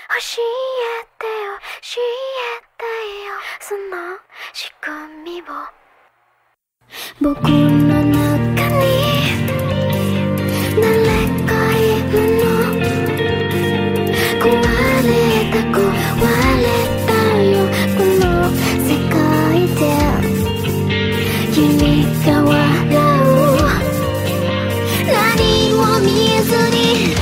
教えてよ教えてよその仕組みを僕の中に誰かいるの壊れた壊れたよこの世界で君が笑う何も見えずに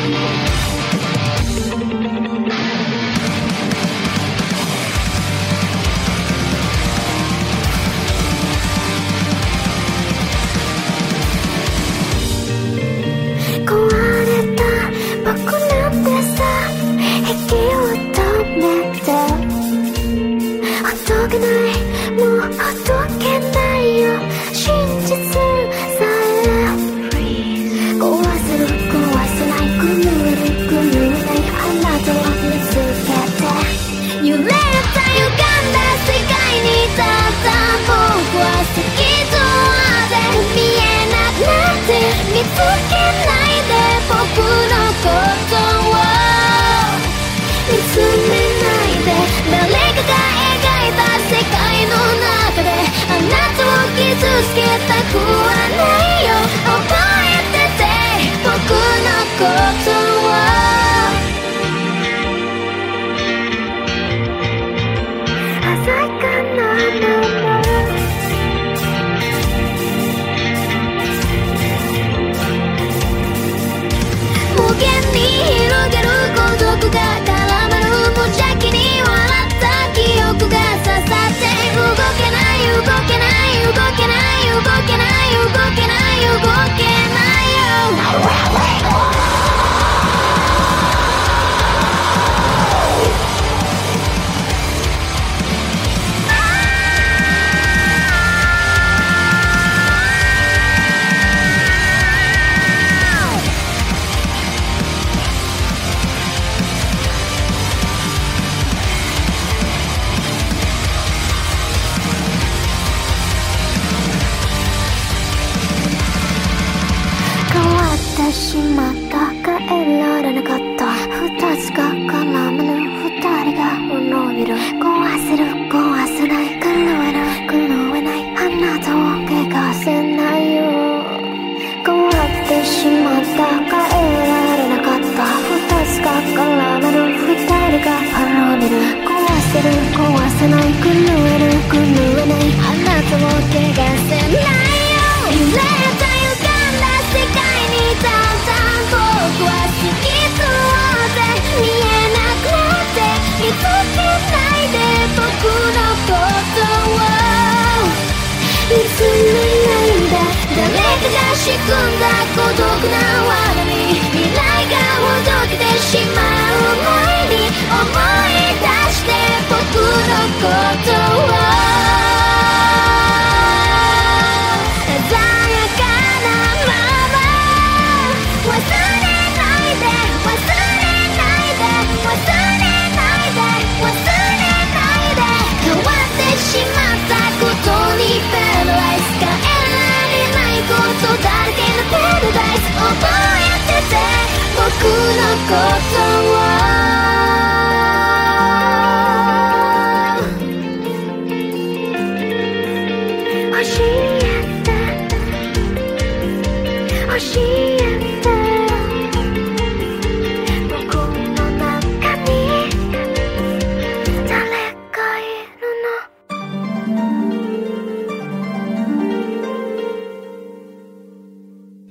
壊れた僕なんてさ息を止めてほどけないもうほどけないよ真実さえ壊せる壊せないくぬえるくぬえないあなたを見つけて揺れた歪んだ世界にたった僕は先とで見えなくなって見つけない僕のことを見つめないで誰かが描いた世界の中であなたを傷つけたくはないよ覚えてて僕のことを鮮やかな無限に広げる孤独が絡まる無邪気に笑った記憶が刺さって動けない動けない動けない動けない動けない動けないよしまった変えられなかった二つが絡まる二人が伸びる壊せる壊せない狂える狂えないあなたを汚せないよ変わってしまった変えられなかった二つが絡まる二人が滅びる壊せる壊せない狂える狂えないあなたを汚せないよ揺れた歪んだ世界にたった僕は好きそうで見えなくなって見つけないで僕のことを見つめないで誰かが仕組んだ孤独な罠に未来がほどけてしまう前に思い出して僕のことを誰かのパラダイス覚えてて僕のこと